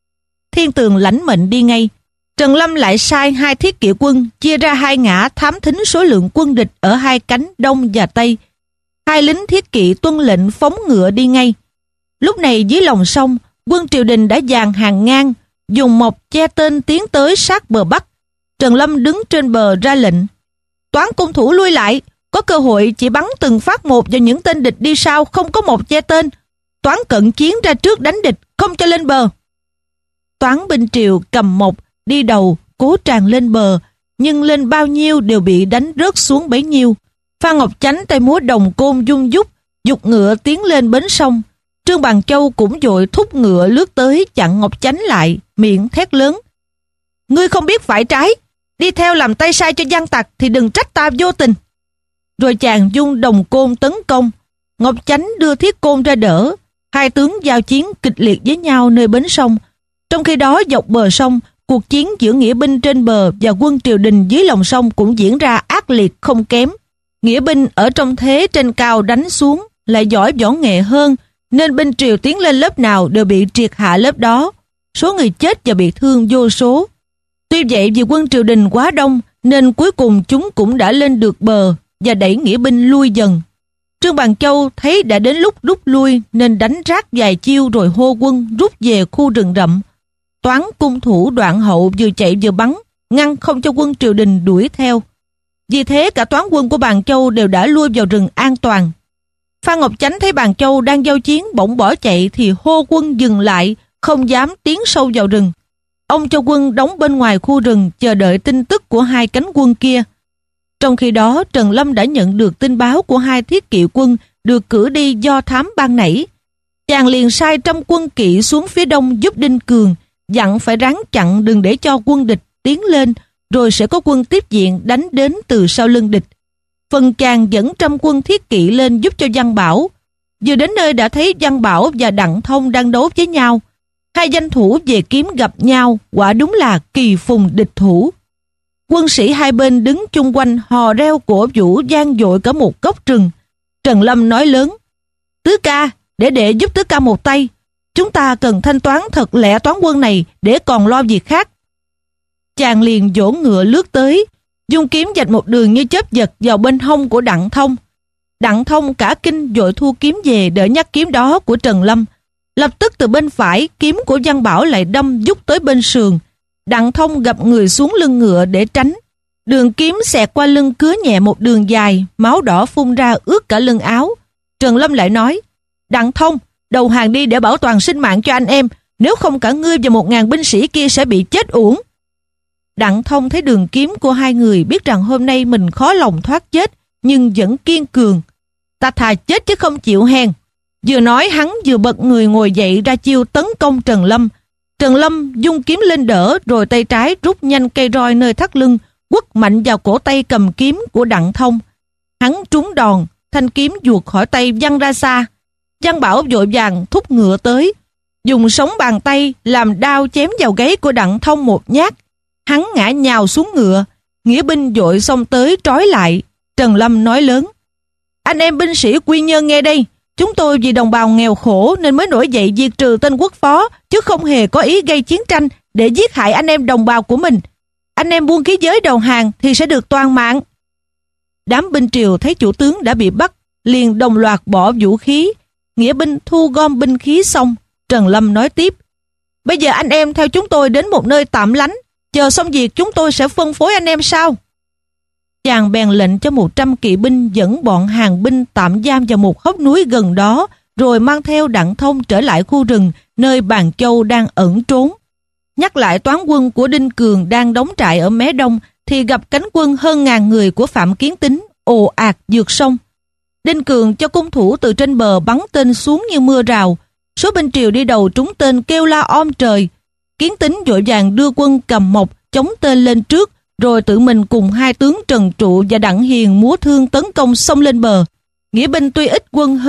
Thiên Tường lãnh mệnh đi ngay. Trần Lâm lại sai hai thiết kỵ quân chia ra hai ngã thám thính số lượng quân địch ở hai cánh đông và tây. Hai lính thiết kỵ tuân lệnh phóng ngựa đi ngay. Lúc này dưới lòng sông, quân triều đình đã dàn hàng ngang, dùng mộc che tên tiến tới sát bờ bắc. Trần Lâm đứng trên bờ ra lệnh: Toán cung thủ lui lại, có cơ hội chỉ bắn từng phát một vào những tên địch đi sau không có mộc che tên. Toán cận chiến ra trước đánh địch, không cho lên bờ. Toán binh triều cầm mộc đi đầu, cố tràn lên bờ, nhưng lên bao nhiêu đều bị đánh rớt xuống bấy nhiêu. Phan Ngọc Chánh tay múa đồng côn dung dúc, giục ngựa tiến lên bến sông. Trương Bàn Châu cũng vội thúc ngựa lướt tới chặn Ngọc Chánh lại, miệng thét lớn: Ngươi không biết phải trái, đi theo làm tay sai cho gian tặc thì đừng trách ta vô tình. Rồi chàng dung đồng côn tấn công. Ngọc Chánh đưa thiết côn ra đỡ. Hai tướng giao chiến kịch liệt với nhau nơi bến sông. Trong khi đó dọc bờ sông, cuộc chiến giữa nghĩa binh trên bờ và quân triều đình dưới lòng sông cũng diễn ra ác liệt không kém. Nghĩa binh ở trong thế trên cao đánh xuống, lại giỏi võ nghệ hơn, nên binh triều tiến lên lớp nào đều bị triệt hạ lớp đó. Số người chết và bị thương vô số. Tuy vậy vì quân triều đình quá đông, nên cuối cùng chúng cũng đã lên được bờ và đẩy nghĩa binh lui dần. Trương Bàn Châu thấy đã đến lúc rút lui nên đánh rát vài chiêu rồi hô quân rút về khu rừng rậm. Toán cung thủ Đoạn Hậu vừa chạy vừa bắn, ngăn không cho quân triều đình đuổi theo. Vì thế cả toán quân của Bàn Châu đều đã lui vào rừng an toàn. Phan Ngọc Chánh thấy Bàn Châu đang giao chiến bỗng bỏ chạy thì hô quân dừng lại, không dám tiến sâu vào rừng. Ông cho quân đóng bên ngoài khu rừng chờ đợi tin tức của hai cánh quân kia. Trong khi đó Trần Lâm đã nhận được tin báo của hai thiết kỵ quân được cử đi do thám ban nãy. Chàng liền sai trăm quân kỵ xuống phía đông giúp Đinh Cường, dặn phải ráng chặn đừng để cho quân địch tiến lên, rồi sẽ có quân tiếp diện đánh đến từ sau lưng địch. Phần chàng dẫn trăm quân thiết kỵ lên giúp cho Văn Bảo. Vừa đến nơi đã thấy Văn Bảo và Đặng Thông đang đấu với nhau. Hai danh thủ về kiếm gặp nhau, quả đúng là kỳ phùng địch thủ. Quân sĩ hai bên đứng chung quanh hò reo cổ vũ vang dội cả một góc rừng. Trần Lâm nói lớn: Tứ ca, để đệ giúp tứ ca một tay. Chúng ta cần thanh toán thật lẹ toán quân này để còn lo việc khác. Chàng liền vỗ ngựa lướt tới, dung kiếm vạch một đường như chớp giật vào bên hông của Đặng Thông. Đặng Thông cả kinh vội thu kiếm về đỡ nhát kiếm đó của Trần Lâm. Lập tức từ bên phải, kiếm của Văn Bảo lại đâm dút tới bên sườn. Đặng Thông gập người xuống lưng ngựa để tránh. Đường kiếm xẹt qua lưng cứa nhẹ một đường dài, máu đỏ phun ra ướt cả lưng áo. Trần Lâm lại nói: Đặng Thông, đầu hàng đi để bảo toàn sinh mạng cho anh em, nếu không cả ngươi và một ngàn binh sĩ kia sẽ bị chết uổng. Đặng Thông thấy đường kiếm của hai người, biết rằng hôm nay mình khó lòng thoát chết, nhưng vẫn kiên cường. Ta thà chết chứ không chịu hèn. Vừa nói hắn vừa bật người ngồi dậy ra chiêu tấn công Trần Lâm. Trần Lâm dung kiếm lên đỡ, rồi tay trái rút nhanh cây roi nơi thắt lưng, quất mạnh vào cổ tay cầm kiếm của Đặng Thông. Hắn trúng đòn, thanh kiếm vuột khỏi tay văng ra xa. Văn Bảo vội vàng thúc ngựa tới, dùng sống bàn tay làm đao chém vào gáy của Đặng Thông một nhát. Hắn ngã nhào xuống ngựa. Nghĩa binh vội xông tới trói lại. Trần Lâm nói lớn: Anh em binh sĩ Quy Nhơn nghe đây, chúng tôi vì đồng bào nghèo khổ nên mới nổi dậy diệt trừ tên quốc phó, chứ không hề có ý gây chiến tranh để giết hại anh em đồng bào của mình. Anh em buông khí giới đầu hàng thì sẽ được toàn mạng. Đám binh triều thấy chủ tướng đã bị bắt, liền đồng loạt bỏ vũ khí. Nghĩa binh thu gom binh khí xong, Trần Lâm nói tiếp: Bây giờ anh em theo chúng tôi đến một nơi tạm lánh, chờ xong việc chúng tôi sẽ phân phối anh em sau. Chàng bèn lệnh cho một trăm kỵ binh dẫn bọn hàng binh tạm giam vào một hốc núi gần đó, rồi mang theo Đặng Thông trở lại khu rừng nơi Bàn Châu đang ẩn trốn. Nhắc lại toán quân của Đinh Cường đang đóng trại ở Mé Đông thì gặp cánh quân hơn ngàn người của Phạm Kiến Tín ồ ạt vượt sông. Đinh Cường cho cung thủ từ trên bờ bắn tên xuống như mưa rào. Số binh triều đi đầu trúng tên kêu la om trời. Kiến Tín vội vàng đưa quân cầm mộc chống tên lên trước, rồi tự mình cùng hai tướng Trần Trụ và Đặng Hiền múa thương tấn công xông lên bờ. Nghĩa binh tuy ít quân hơn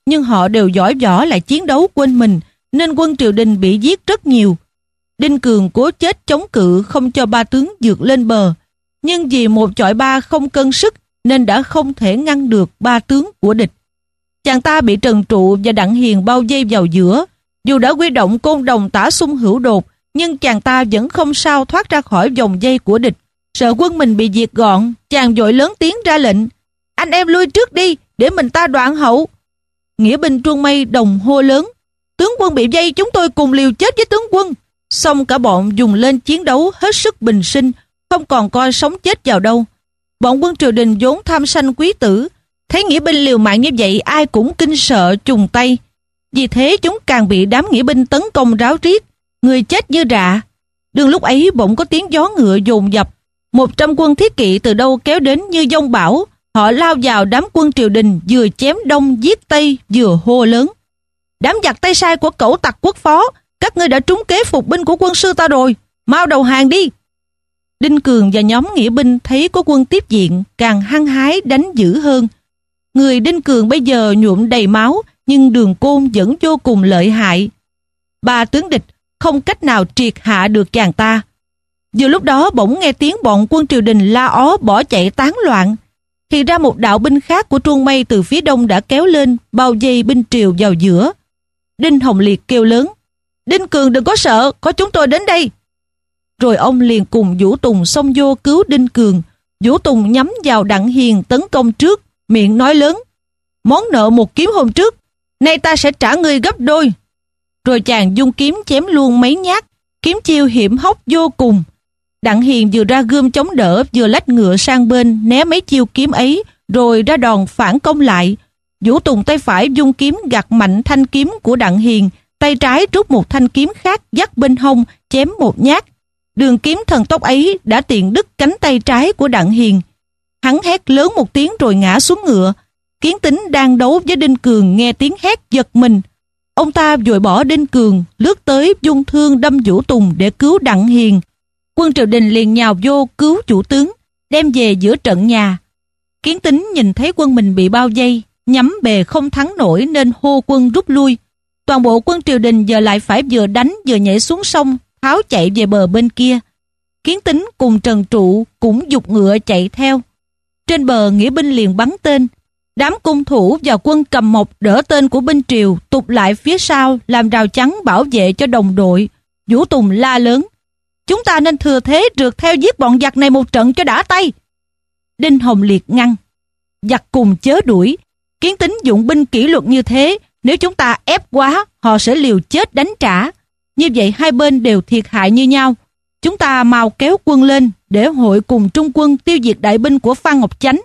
nhưng họ đều giỏi võ lại chiến đấu quên mình, nên quân triều đình bị giết rất nhiều. Đinh Cường cố chết chống cự không cho ba tướng vượt lên bờ, nhưng vì một chọi ba không cân sức nên đã không thể ngăn được ba tướng của địch. Chàng ta bị Trần Trụ và Đặng Hiền bao vây vào giữa. Dù đã huy động côn đồng Tả Xung Hữu Đột, nhưng chàng ta vẫn không sao thoát ra khỏi vòng vây của địch. Sợ quân mình bị diệt gọn, chàng vội lớn tiếng ra lệnh: "Anh em lui trước đi, để mình ta đoạn hậu." Nghĩa binh Truông Mây đồng hô lớn: "Tướng quân bị vây, chúng tôi cùng liều chết với tướng quân." Xong cả bọn dùng lên chiến đấu hết sức bình sinh, không còn coi sống chết vào đâu. Bọn quân triều đình vốn tham sanh quý tử, thấy nghĩa binh liều mạng như vậy ai cũng kinh sợ trùng tay. Vì thế chúng càng bị đám nghĩa binh tấn công ráo riết, người chết như rạ. Đường lúc ấy bỗng có tiếng gió ngựa dồn dập, một trăm quân thiết kỵ từ đâu kéo đến như giông bão. Họ lao vào đám quân triều đình, vừa chém đông giết tây, vừa hô lớn: "Đám giặc tay sai của cẩu tặc Quốc Phó, các ngươi đã trúng kế phục binh của quân sư ta rồi, mau đầu hàng đi." Đinh Cường và nhóm nghĩa binh thấy có quân tiếp diện, càng hăng hái đánh dữ hơn. Người Đinh Cường bây giờ nhuộm đầy máu, nhưng đường côn vẫn vô cùng lợi hại. Ba tướng địch không cách nào triệt hạ được chàng ta. Vừa lúc đó bỗng nghe tiếng bọn quân triều đình la ó bỏ chạy tán loạn. Thì ra một đạo binh khác của Truông Mây từ phía đông đã kéo lên, bao vây binh triều vào giữa. Đinh Hồng Liệt kêu lớn: "Đinh Cường đừng có sợ, có chúng tôi đến đây." Rồi ông liền cùng Vũ Tùng xông vô cứu Đinh Cường. Vũ Tùng nhắm vào Đặng Hiền tấn công trước, miệng nói lớn: "Món nợ một kiếm hôm trước, nay ta sẽ trả ngươi gấp đôi." Rồi chàng dung kiếm chém luôn mấy nhát, kiếm chiêu hiểm hóc vô cùng. Đặng Hiền vừa ra gươm chống đỡ, vừa lách ngựa sang bên né mấy chiêu kiếm ấy, rồi ra đòn phản công lại. Vũ Tùng tay phải dung kiếm gạt mạnh thanh kiếm của Đặng Hiền, tay trái rút một thanh kiếm khác dắt bên hông chém một nhát. Đường kiếm thần tốc ấy đã tiện đứt cánh tay trái của Đặng Hiền. Hắn hét lớn một tiếng rồi ngã xuống ngựa. Kiến Tính đang đấu với Đinh Cường nghe tiếng hét giật mình. Ông ta vội bỏ Đinh Cường, lướt tới dung thương đâm Vũ Tùng để cứu Đặng Hiền. Quân triều đình liền nhào vô cứu chủ tướng, đem về giữa trận nhà. Kiến Tính nhìn thấy quân mình bị bao vây, nhắm bề không thắng nổi nên hô quân rút lui. Toàn bộ quân triều đình giờ lại phải vừa đánh vừa nhảy xuống sông, tháo chạy về bờ bên kia. Kiến Tính cùng Trần Trụ cũng giục ngựa chạy theo. Trên bờ nghĩa binh liền bắn tên. Đám cung thủ và quân cầm mộc đỡ tên của binh triều tụt lại phía sau làm rào chắn bảo vệ cho đồng đội. Vũ Tùng la lớn: "Chúng ta nên thừa thế rượt theo giết bọn giặc này một trận cho đã tay." Đinh Hồng Liệt ngăn: "Giặc cùng chớ đuổi. Kiến Tính dụng binh kỷ luật như thế, nếu chúng ta ép quá, họ sẽ liều chết đánh trả. Như vậy hai bên đều thiệt hại như nhau. Chúng ta mau kéo quân lên để hội cùng trung quân tiêu diệt đại binh của Phan Ngọc Chánh."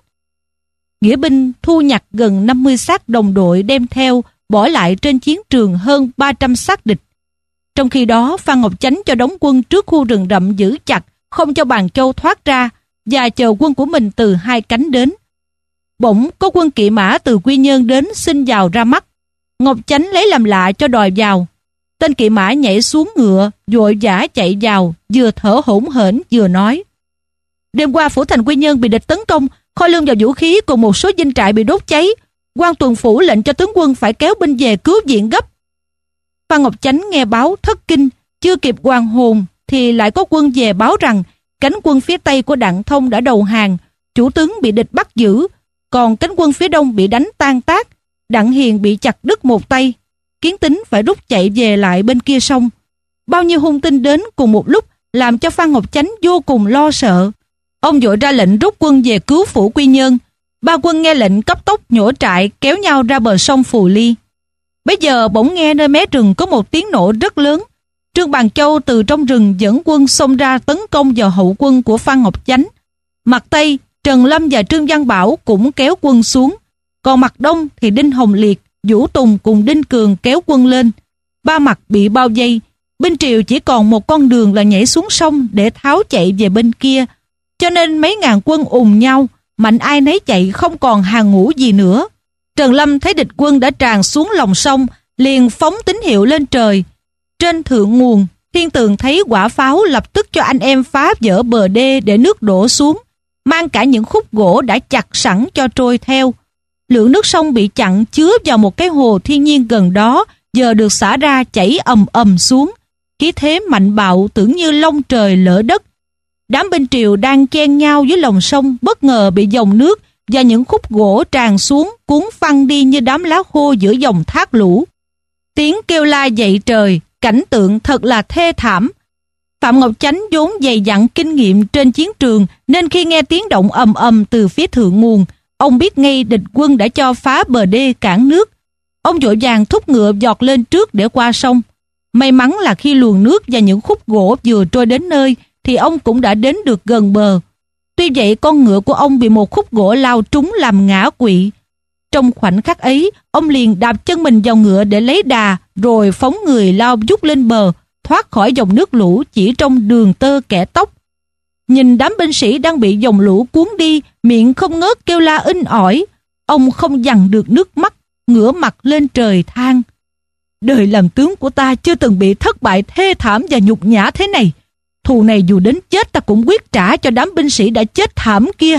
Nghĩa binh thu nhặt gần năm mươi xác đồng đội đem theo, bỏ lại trên chiến trường hơn ba trăm xác địch. Trong khi đó, Phan Ngọc Chánh cho đóng quân trước khu rừng rậm giữ chặt, không cho Bàn Châu thoát ra, và chờ quân của mình từ hai cánh đến. Bỗng có quân kỵ mã từ Quy Nhơn đến xin vào ra mắt. Ngọc Chánh lấy làm lạ cho đòi vào. Tên kỵ mã nhảy xuống ngựa, vội vã chạy vào, vừa thở hổn hển vừa nói: "Đêm qua phủ thành Quy Nhơn bị địch tấn công, kho lương và vũ khí cùng một số dinh trại bị đốt cháy. Quan Tuần Phủ lệnh cho tướng quân phải kéo binh về cứu viện gấp." Phan Ngọc Chánh nghe báo thất kinh, chưa kịp hoàn hồn thì lại có quân về báo rằng cánh quân phía tây của Đặng Thông đã đầu hàng, chủ tướng bị địch bắt giữ, còn cánh quân phía đông bị đánh tan tác. Đặng Hiền bị chặt đứt một tay. Kiến Tính phải rút chạy về lại bên kia sông. Bao nhiêu hung tin đến cùng một lúc làm cho Phan Ngọc Chánh vô cùng lo sợ. Ông vội ra lệnh rút quân về cứu phủ Quy Nhơn. Ba quân nghe lệnh cấp tốc nhổ trại kéo nhau ra bờ sông Phù Ly. Bây giờ bỗng nghe nơi mé rừng có một tiếng nổ rất lớn. Trương Bàn Châu từ trong rừng dẫn quân xông ra tấn công vào hậu quân của Phan Ngọc Chánh. Mặt Tây, Trần Lâm và Trương Văn Bảo cũng kéo quân xuống. Còn mặt Đông thì Đinh Hồng Liệt, Vũ Tùng cùng Đinh Cường kéo quân lên. Ba mặt bị bao vây, binh triều chỉ còn một con đường là nhảy xuống sông để tháo chạy về bên kia. Cho nên mấy ngàn quân ùn nhau, mạnh ai nấy chạy, không còn hàng ngũ gì nữa. Trần Lâm thấy địch quân đã tràn xuống lòng sông, liền phóng tín hiệu lên trời. Trên thượng nguồn, Thiên Tường thấy quả pháo lập tức cho anh em phá vỡ bờ đê để nước đổ xuống, mang cả những khúc gỗ đã chặt sẵn cho trôi theo. Lượng nước sông bị chặn chứa vào một cái hồ thiên nhiên gần đó, giờ được xả ra chảy ầm ầm xuống. Khí thế mạnh bạo tưởng như long trời lỡ đất. Đám binh Triều đang chen nhau dưới lòng sông bất ngờ bị dòng nước và những khúc gỗ tràn xuống cuốn phăng đi như đám lá khô giữa dòng thác lũ. Tiếng kêu la dậy trời, cảnh tượng thật là thê thảm. Phạm Ngọc Chánh vốn dày dặn kinh nghiệm trên chiến trường, nên khi nghe tiếng động ầm ầm từ phía thượng nguồn, ông biết ngay địch quân đã cho phá bờ đê cản nước. Ông vội vàng thúc ngựa giọt lên trước để qua sông. May mắn là khi luồng nước và những khúc gỗ vừa trôi đến nơi thì ông cũng đã đến được gần bờ. Tuy vậy con ngựa của ông bị một khúc gỗ lao trúng làm ngã quỵ. Trong khoảnh khắc ấy, ông liền đạp chân mình vào ngựa để lấy đà, rồi phóng người lao vút lên bờ, thoát khỏi dòng nước lũ chỉ trong đường tơ kẻ tóc. Nhìn đám binh sĩ đang bị dòng lũ cuốn đi, miệng không ngớt kêu la inh ỏi. Ông không dằn được nước mắt, ngửa mặt lên trời than: đời làm tướng của ta chưa từng bị thất bại thê thảm và nhục nhã thế này. Thù này dù đến chết ta cũng quyết trả cho đám binh sĩ đã chết thảm kia.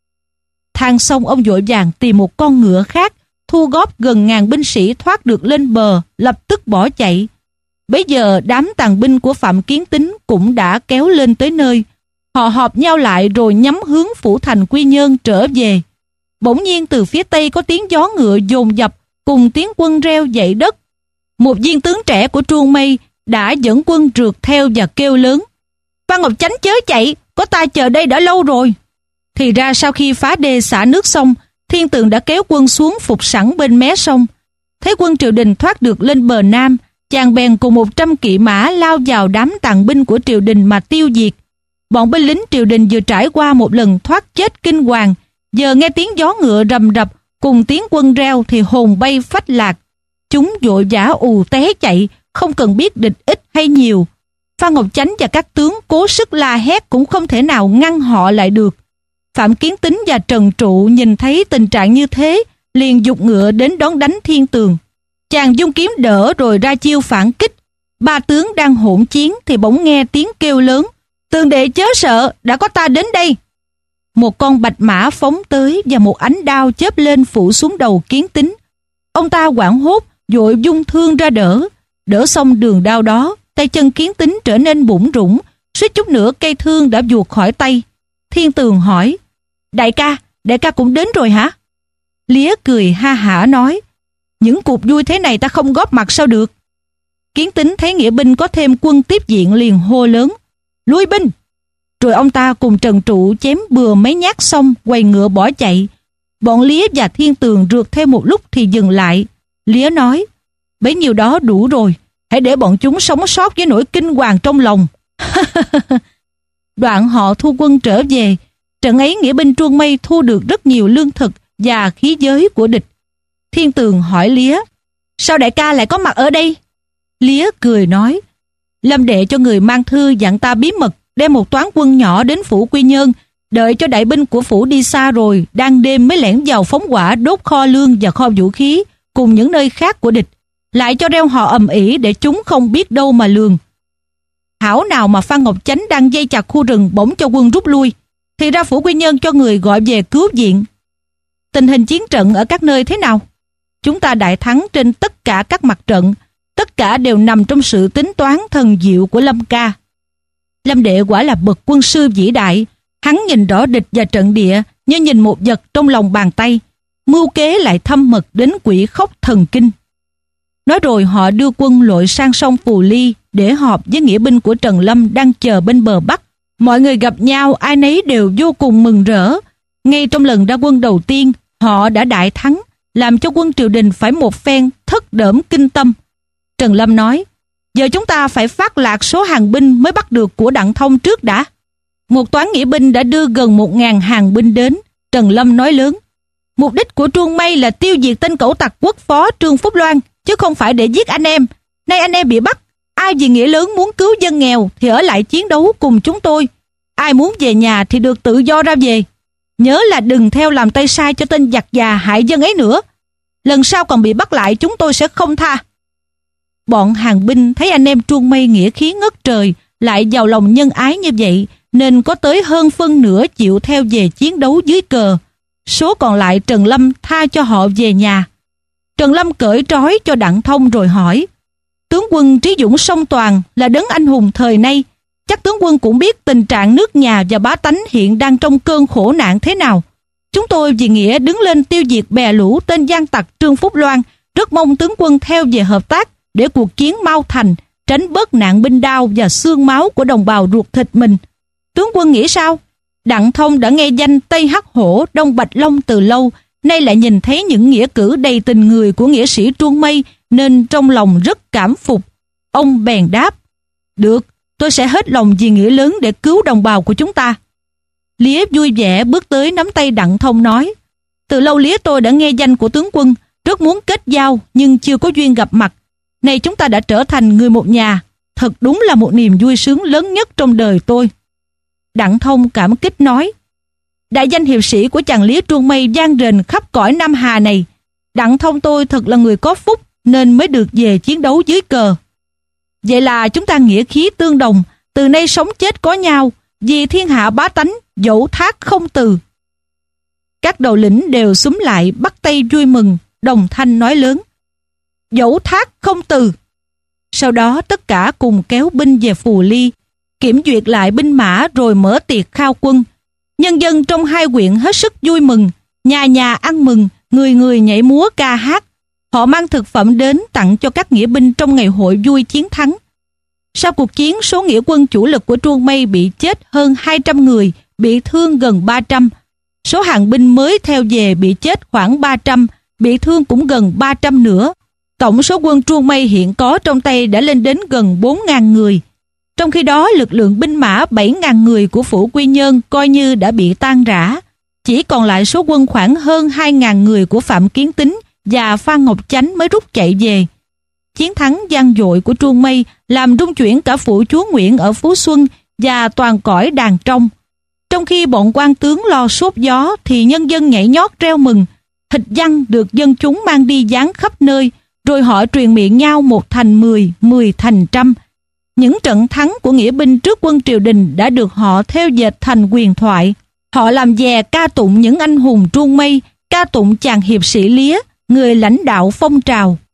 Than xong ông vội vàng tìm một con ngựa khác, thu góp gần ngàn binh sĩ thoát được lên bờ, lập tức bỏ chạy. Bấy giờ đám tàn binh của Phạm Kiến Tín cũng đã kéo lên tới nơi. Họ họp nhau lại rồi nhắm hướng phủ thành Quy Nhơn trở về. Bỗng nhiên từ phía tây có tiếng gió ngựa dồn dập cùng tiếng quân reo dậy đất. Một viên tướng trẻ của Truông Mây đã dẫn quân rượt theo và kêu lớn: Phan Ngọc Chánh chớ chạy, có ta chờ đây đã lâu rồi. Thì ra sau khi phá đê xả nước xong, Thiên Tường đã kéo quân xuống phục sẵn bên mé sông. Thấy quân triều đình thoát được lên bờ nam, chàng bèn cùng một trăm kỵ mã lao vào đám tàn binh của triều đình mà tiêu diệt. Bọn binh lính triều đình vừa trải qua một lần thoát chết kinh hoàng, giờ nghe tiếng gió ngựa rầm rập cùng tiếng quân reo thì hồn bay phách lạc. Chúng vội vã ù té chạy, không cần biết địch ít hay nhiều. Phan Ngọc Chánh và các tướng cố sức la hét cũng không thể nào ngăn họ lại được. Phạm Kiến Tín và Trần Trụ nhìn thấy tình trạng như thế, liền giục ngựa đến đón đánh Thiên Tường. Chàng dung kiếm đỡ rồi ra chiêu phản kích. Ba tướng đang hỗn chiến thì bỗng nghe tiếng kêu lớn: Tường đệ chớ sợ, đã có ta đến đây. Một con bạch mã phóng tới và một ánh đao chớp lên phủ xuống đầu Kiến Tín. Ông ta hoảng hốt, vội vung thương ra đỡ. Đỡ xong đường đao đó, tay chân Kiến Tín trở nên bủn rủn, suýt chút nữa cây thương đã vuột khỏi tay. Thiên Tường hỏi: Đại ca, đại ca cũng đến rồi hả? Lía cười ha hả nói: Những cuộc vui thế này ta không góp mặt sao được. Kiến Tín thấy nghĩa binh có thêm quân tiếp diện liền hô lớn: Lui binh! Rồi ông ta cùng Trần Trụ chém bừa mấy nhát xong quay ngựa bỏ chạy. Bọn Lía và Thiên Tường rượt theo một lúc thì dừng lại. Lía nói: Bấy nhiêu đó đủ rồi, hãy để bọn chúng sống sót với nỗi kinh hoàng trong lòng. Đoạn họ thu quân trở về. Trận ấy nghĩa binh Truông Mây thu được rất nhiều lương thực và khí giới của địch. Thiên Tường hỏi Lía: Sao đại ca lại có mặt ở đây? Lía cười nói: Lâm đệ cho người mang thư dặn ta bí mật đem một toán quân nhỏ đến phủ Quy Nhơn, đợi cho đại binh của phủ đi xa rồi, đang đêm mới lẻn vào phóng hỏa đốt kho lương và kho vũ khí cùng những nơi khác của địch, lại cho reo hò ầm ĩ để chúng không biết đâu mà lường. Hảo nào mà Phan Ngọc Chánh đang dây chặt khu rừng bỗng cho quân rút lui, thì ra phủ Quy Nhơn cho người gọi về cứu viện. Tình hình chiến trận ở các nơi thế nào? Chúng ta đại thắng trên tất cả các mặt trận, tất cả đều nằm trong sự tính toán thần diệu của Lâm ca. Lâm đệ quả là bậc quân sư vĩ đại, hắn nhìn rõ địch và trận địa như nhìn một vật trong lòng bàn tay, mưu kế lại thâm mật đến quỷ khóc thần kinh. Nói rồi họ đưa quân lội sang sông Phù Ly để họp với nghĩa binh của Trần Lâm đang chờ bên bờ Bắc. Mọi người gặp nhau ai nấy đều vô cùng mừng rỡ. Ngay trong lần ra quân đầu tiên, họ đã đại thắng, làm cho quân triều đình phải một phen thất đỡm kinh tâm. Trần Lâm nói: Giờ chúng ta phải phát lạc số hàng binh mới bắt được của Đặng Thông trước đã. Một toán nghĩa binh đã đưa gần một ngàn hàng binh đến. Trần Lâm nói lớn: Mục đích của Truông Mây là tiêu diệt tên cẩu tặc quốc phó Trương Phúc Loan, chứ không phải để giết anh em. Nay anh em bị bắt, ai vì nghĩa lớn muốn cứu dân nghèo thì ở lại chiến đấu cùng chúng tôi. Ai muốn về nhà thì được tự do ra về. Nhớ là đừng theo làm tay sai cho tên giặc già hại dân ấy nữa. Lần sau còn bị bắt lại chúng tôi sẽ không tha. Bọn hàng binh thấy anh em Truông Mây nghĩa khí ngất trời, lại giàu lòng nhân ái như vậy, nên có tới hơn phân nửa chịu theo về chiến đấu dưới cờ. Số còn lại Trần Lâm tha cho họ về nhà. Trần Lâm cởi trói cho Đặng Thông rồi hỏi: tướng quân trí dũng song toàn là đấng anh hùng thời nay, chắc tướng quân cũng biết tình trạng nước nhà và bá tánh hiện đang trong cơn khổ nạn thế nào. Chúng tôi vì nghĩa đứng lên tiêu diệt bè lũ tên gian tặc Trương Phúc Loan, rất mong tướng quân theo về hợp tác để cuộc chiến mau thành, tránh bớt nạn binh đao và xương máu của đồng bào ruột thịt mình. Tướng quân nghĩ sao? Đặng Thông đã nghe danh Tây Hắc Hổ, Đông Bạch Long từ lâu, nay lại nhìn thấy những nghĩa cử đầy tình người của nghĩa sĩ Truông Mây nên trong lòng rất cảm phục. Ông bèn đáp: được, tôi sẽ hết lòng vì nghĩa lớn để cứu đồng bào của chúng ta. Lía vui vẻ bước tới nắm tay Đặng Thông nói: từ lâu Lía tôi đã nghe danh của tướng quân, rất muốn kết giao nhưng chưa có duyên gặp mặt. Nay chúng ta đã trở thành người một nhà, thật đúng là một niềm vui sướng lớn nhất trong đời tôi. Đặng Thông cảm kích nói: đại danh hiệp sĩ của chàng Lía Truông Mây vang rền khắp cõi Nam Hà này. Đặng Thông tôi thật là người có phúc nên mới được về chiến đấu dưới cờ. Vậy là chúng ta nghĩa khí tương đồng, từ nay sống chết có nhau, vì thiên hạ bá tánh, dẫu thác không từ. Các đầu lĩnh đều xúm lại bắt tay vui mừng, đồng thanh nói lớn: dẫu thác không từ. Sau đó tất cả cùng kéo binh về Phù Ly, kiểm duyệt lại binh mã rồi mở tiệc khao quân. Nhân dân trong hai huyện hết sức vui mừng, nhà nhà ăn mừng, người người nhảy múa ca hát. Họ mang thực phẩm đến tặng cho các nghĩa binh trong ngày hội vui chiến thắng. Sau cuộc chiến, số nghĩa quân chủ lực của Truông Mây bị chết hơn hai trăm người, bị thương gần ba trăm. Số hàng binh mới theo về bị chết khoảng ba trăm, bị thương cũng gần ba trăm nữa. Tổng số quân Truông Mây hiện có trong tay đã lên đến gần bốn nghìn người. Trong khi đó, lực lượng binh mã bảy nghìn người của Phủ Quy Nhơn coi như đã bị tan rã. Chỉ còn lại số quân khoảng hơn hai nghìn người của Phạm Kiến Tín và Phan Ngọc Chánh mới rút chạy về. Chiến thắng vang dội của Truông Mây làm rung chuyển cả phủ chúa Nguyễn ở Phú Xuân và toàn cõi Đàn Trong. Trong khi bọn quan tướng lo sốt gió thì nhân dân nhảy nhót reo mừng. Thịt văn được dân chúng mang đi dán khắp nơi, rồi họ truyền miệng nhau một thành mười, mười thành trăm. Những trận thắng của nghĩa binh trước quân triều đình đã được họ theo dệt thành huyền thoại. Họ làm dè ca tụng những anh hùng Truông Mây, ca tụng chàng hiệp sĩ Lía, người lãnh đạo phong trào.